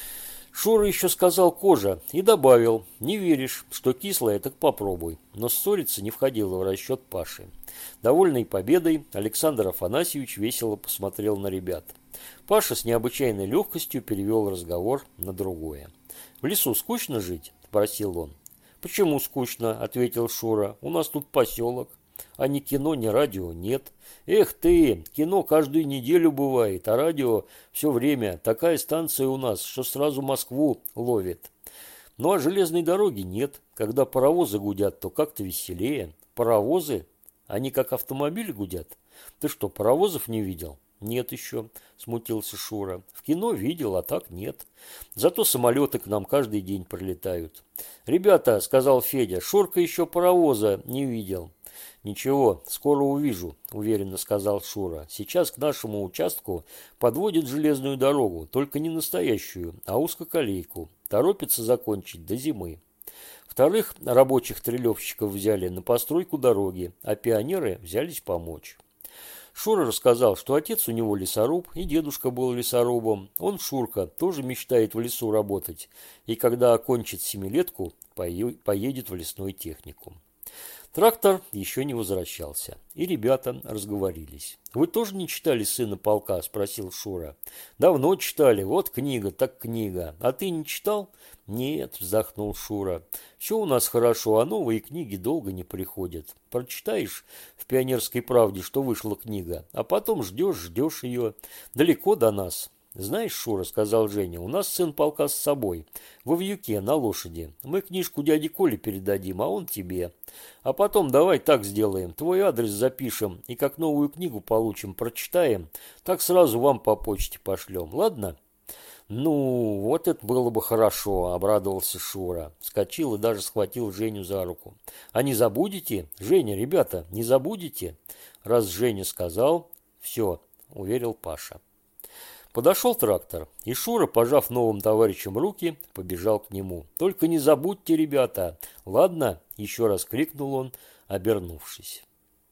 Шура еще сказал «кожа» и добавил: «Не веришь, что кислое, так попробуй». Но ссориться не входило в расчет Паши. Довольный победой, Александр Афанасьевич весело посмотрел на ребят. Паша с необычайной легкостью перевел разговор на другое. «В лесу скучно жить?» – спросил он. «Почему скучно?» – ответил Шура. «У нас тут поселок. А ни кино, ни радио нет. Эх ты, кино каждую неделю бывает, а радио все время. Такая станция у нас, что сразу Москву ловит. Ну а железной дороги нет. Когда паровозы гудят, то как-то веселее. Паровозы? Они как автомобили гудят? Ты что, паровозов не видел?» «Нет еще», – смутился Шура. «В кино видел, а так нет. Зато самолеты к нам каждый день прилетают». «Ребята», – сказал Федя, – «Шурка еще паровоза не видел». «Ничего, скоро увижу», – уверенно сказал Шура. «Сейчас к нашему участку подводят железную дорогу, только не настоящую, а узкоколейку. Торопится закончить до зимы. Вторых рабочих трелевщиков взяли на постройку дороги, а пионеры взялись помочь». Шура рассказал, что отец у него лесоруб, и дедушка был лесорубом. Он, Шурка, тоже мечтает в лесу работать, и когда окончит семилетку, поедет в лесной техникум. Трактор еще не возвращался, и ребята разговорились. «Вы тоже не читали «Сына полка»?» – спросил Шура. «Давно читали, вот книга, так книга. А ты не читал?» «Нет», – вздохнул Шура. «Все у нас хорошо, а новые книги долго не приходят. Прочитаешь в «Пионерской правде», что вышла книга, а потом ждешь ее. Далеко до нас». «Знаешь, Шура, — сказал Женя, — у нас сын полка с собой, во вьюке, на лошади. Мы книжку дяде Коле передадим, а он тебе. А потом давай так сделаем, твой адрес запишем, и как новую книгу получим, прочитаем, так сразу вам по почте пошлем, ладно?» «Ну, вот это было бы хорошо», — обрадовался Шура. Вскочил и даже схватил Женю за руку. «А не забудете? Женя, ребята, не забудете?» «Раз Женя сказал, все», — уверил Паша. Подошел трактор, и Шура, пожав новым товарищам руки, побежал к нему. «Только не забудьте, ребята! Ладно?» – еще раз крикнул он, обернувшись.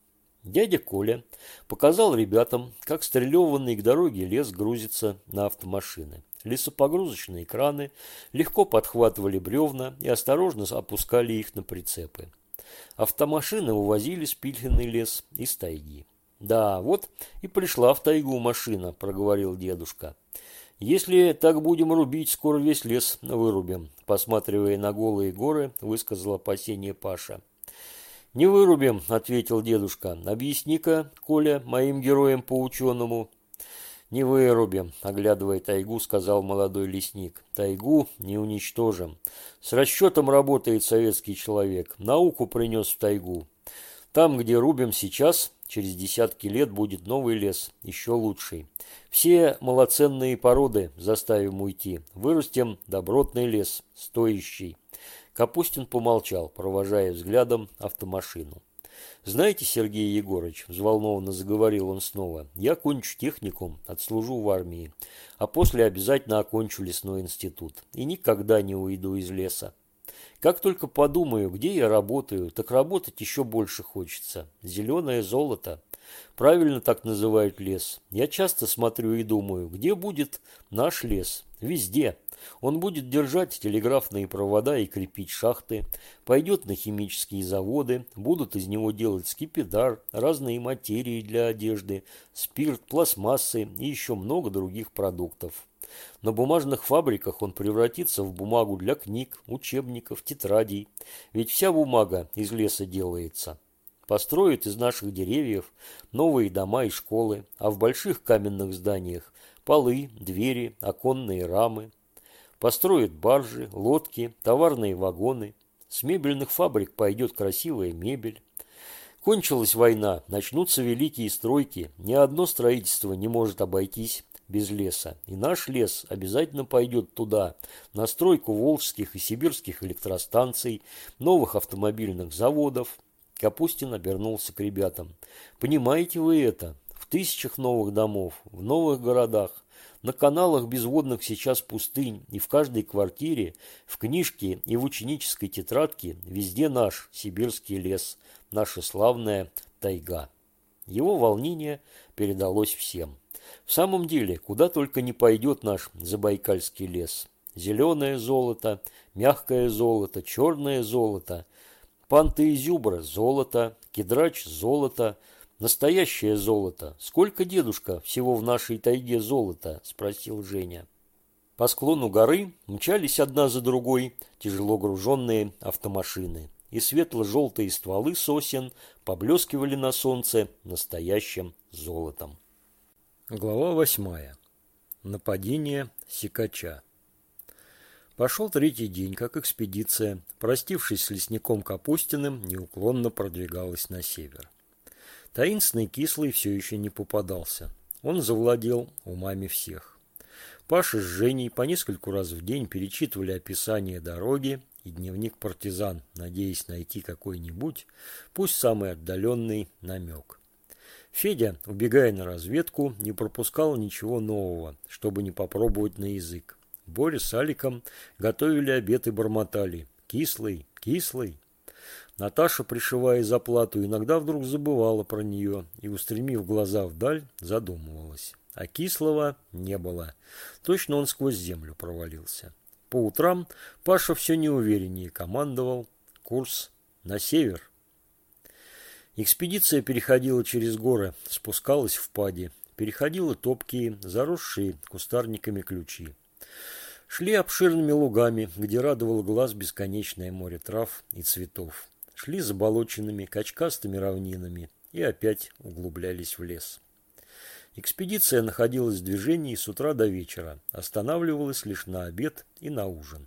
Дядя Коля показал ребятам, как стрелеванный к дороге лес грузится на автомашины. Лесопогрузочные краны легко подхватывали бревна и осторожно опускали их на прицепы. Автомашины увозили спиленный лес из тайги. «Да, вот и пришла в тайгу машина», – проговорил дедушка. «Если так будем рубить, скоро весь лес вырубим», – посматривая на голые горы, высказал опасение Паша. «Не вырубим», – ответил дедушка. «Объясни-ка, Коля, моим героям по-ученому». «Не вырубим», – оглядывая тайгу, сказал молодой лесник. «Тайгу не уничтожим. С расчетом работает советский человек. Науку принес в тайгу. Там, где рубим сейчас, через десятки лет будет новый лес, еще лучший. Все малоценные породы заставим уйти. Вырастим добротный лес, стоящий». Капустин помолчал, провожая взглядом автомашину. «Знаете, Сергей Егорыч, — взволнованно заговорил он снова, — я кончу техникум, отслужу в армии, а после обязательно окончу лесной институт и никогда не уйду из леса. Как только подумаю, где я работаю, так работать еще больше хочется. Зеленое золото. Правильно так называют лес. Я часто смотрю и думаю, где будет наш лес? Везде. Он будет держать телеграфные провода и крепить шахты, пойдет на химические заводы, будут из него делать скипидар, разные материи для одежды, спирт, пластмассы и еще много других продуктов. На бумажных фабриках он превратится в бумагу для книг, учебников, тетрадей, ведь вся бумага из леса делается. Построят из наших деревьев новые дома и школы, а в больших каменных зданиях полы, двери, оконные рамы. Построят баржи, лодки, товарные вагоны. С мебельных фабрик пойдет красивая мебель. Кончилась война, начнутся великие стройки. Ни одно строительство не может обойтись без леса. И наш лес обязательно пойдет туда, на стройку волжских и сибирских электростанций, новых автомобильных заводов. Капустин обернулся к ребятам. «Понимаете вы это? В тысячах новых домов, в новых городах На каналах безводных сейчас пустынь, и в каждой квартире, в книжке и в ученической тетрадке везде наш сибирский лес, наша славная тайга. Его волнение передалось всем. В самом деле, куда только не пойдет наш Забайкальский лес. Зеленое золото, мягкое золото, черное золото, панты изюбра – золото, кедрач – золото, настоящее золото. Сколько, дедушка, всего в нашей тайге золота? – спросил Женя. По склону горы мчались одна за другой тяжело груженные автомашины, и светло-желтые стволы сосен поблескивали на солнце настоящим золотом. Глава 8. Нападение сикача. Пошел третий день, как экспедиция, простившись с лесником Капустиным, неуклонно продвигалась на север. Таинственный Кислый все еще не попадался. Он завладел умами всех. Паша с Женей по нескольку раз в день перечитывали описание дороги и дневник партизан, надеясь найти какой-нибудь, пусть самый отдаленный, намек. Федя, убегая на разведку, не пропускал ничего нового, чтобы не попробовать на язык. Боря с Аликом готовили обед и бормотали: «Кислый, кислый». Наташа, пришивая заплату, иногда вдруг забывала про нее и, устремив глаза вдаль, задумывалась. А Кислого не было. Точно он сквозь землю провалился. По утрам Паша все неувереннее командовал: курс на север. Экспедиция переходила через горы, спускалась в пади, переходила топкие, заросшие кустарниками ключи. Шли обширными лугами, где радовало глаз бесконечное море трав и цветов. Шли заболоченными, качкастыми равнинами и опять углублялись в лес. Экспедиция находилась в движении с утра до вечера, останавливалась лишь на обед и на ужин.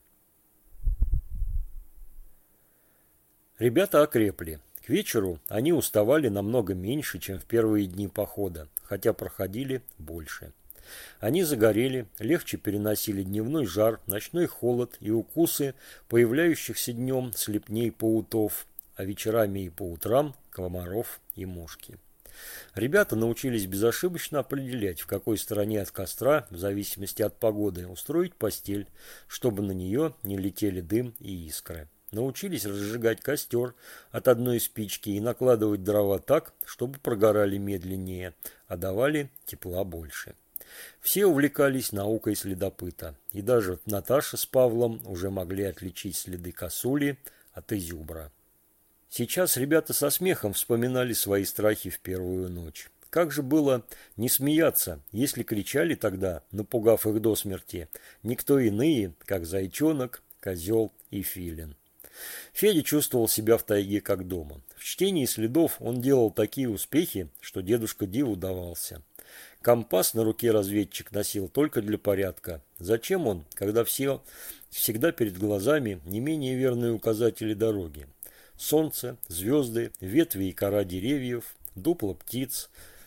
Ребята окрепли. К вечеру они уставали намного меньше, чем в первые дни похода, хотя проходили больше. Они загорели, легче переносили дневной жар, ночной холод и укусы появляющихся днем слепней пауков, а вечерами и по утрам комаров и мушки. Ребята научились безошибочно определять, в какой стороне от костра, в зависимости от погоды, устроить постель, чтобы на нее не летели дым и искры. Научились разжигать костер от одной спички и накладывать дрова так, чтобы прогорали медленнее, а давали тепла больше. Все увлекались наукой следопыта, и даже Наташа с Павлом уже могли отличить следы косули от изюбра. Сейчас ребята со смехом вспоминали свои страхи в первую ночь. Как же было не смеяться, если кричали тогда, напугав их до смерти, никто иные, как Зайчонок, Козел и Филин. Федя чувствовал себя в тайге как дома. В чтении следов он делал такие успехи, что дедушка диву давался. Компас на руке разведчик носил только для порядка. Зачем он, когда всегда перед глазами не менее верные указатели дороги? Солнце, звезды, ветви и кора деревьев, дупла птиц,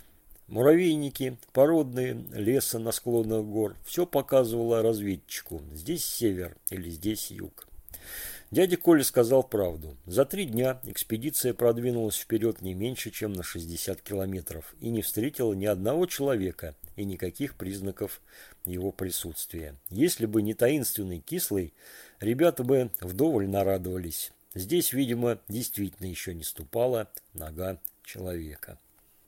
муравейники, породные леса на склонах гор. Все показывало разведчику: здесь север или здесь юг. Дядя Коля сказал правду. За 3 дня экспедиция продвинулась вперед не меньше, чем на 60 километров и не встретила ни одного человека и никаких признаков его присутствия. Если бы не таинственный Кислый, ребята бы вдоволь нарадовались. Здесь, видимо, действительно еще не ступала нога человека.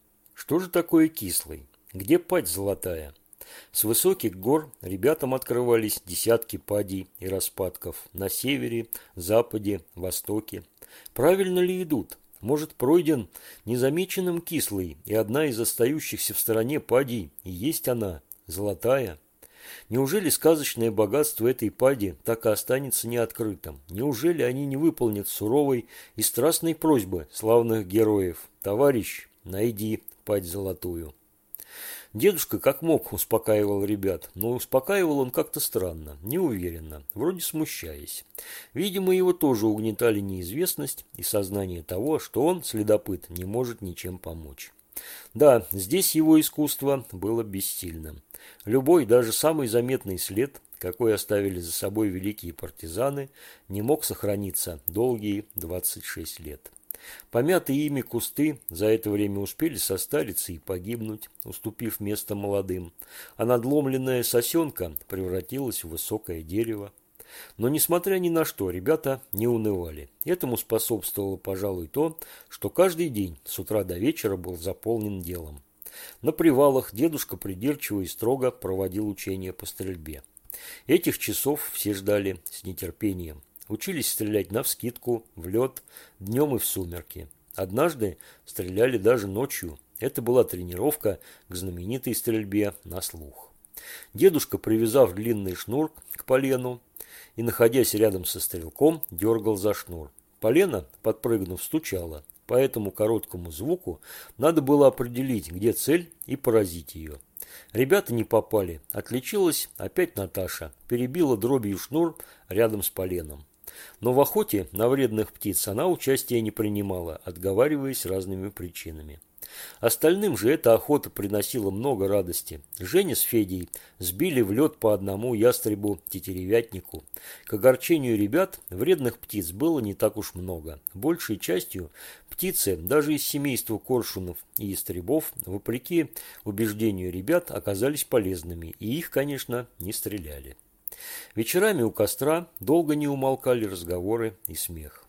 Что же такое Кислый? Где падь золотая? С высоких гор ребятам открывались десятки падей и распадков на севере, западе, востоке. Правильно ли идут? Может, пройден незамеченным Кислый, и одна из остающихся в стороне падей и есть она, золотая? Неужели сказочное богатство этой пади так и останется неоткрытым? Неужели они не выполнят суровой и страстной просьбы славных героев? Товарищ, найди падь золотую. Дедушка как мог успокаивал ребят, но успокаивал он как-то странно, неуверенно, вроде смущаясь. Видимо, его тоже угнетали неизвестность и сознание того, что он, следопыт, не может ничем помочь. Да, здесь его искусство было бессильным. Любой, даже самый заметный след, какой оставили за собой великие партизаны, не мог сохраниться долгие 26 лет. Помятые ими кусты за это время успели состариться и погибнуть, уступив место молодым, а надломленная сосенка превратилась в высокое дерево. Но, несмотря ни на что, ребята не унывали. Этому способствовало, пожалуй, то, что каждый день с утра до вечера был заполнен делом. На привалах дедушка придирчиво и строго проводил учения по стрельбе. Этих часов все ждали с нетерпением. Учились стрелять навскидку, в лед, днем и в сумерки. Однажды стреляли даже ночью. Это была тренировка к знаменитой стрельбе на слух. Дедушка, привязав длинный шнур к полену и, находясь рядом со стрелком, дергал за шнур. Полено, подпрыгнув, стучало. По этому короткому звуку надо было определить, где цель, и поразить ее. Ребята не попали. Отличилась опять Наташа. Перебила дробью шнур рядом с поленом. Но в охоте на вредных птиц она участия не принимала, отговариваясь разными причинами. Остальным же эта охота приносила много радости. Женя с Федей сбили в лед по одному ястребу-тетеревятнику. К огорчению ребят вредных птиц было не так уж много. Большей частью птицы, даже из семейства коршунов и ястребов, вопреки убеждению ребят, оказались полезными, и их, конечно, не стреляли. Вечерами у костра долго не умолкали разговоры и смех.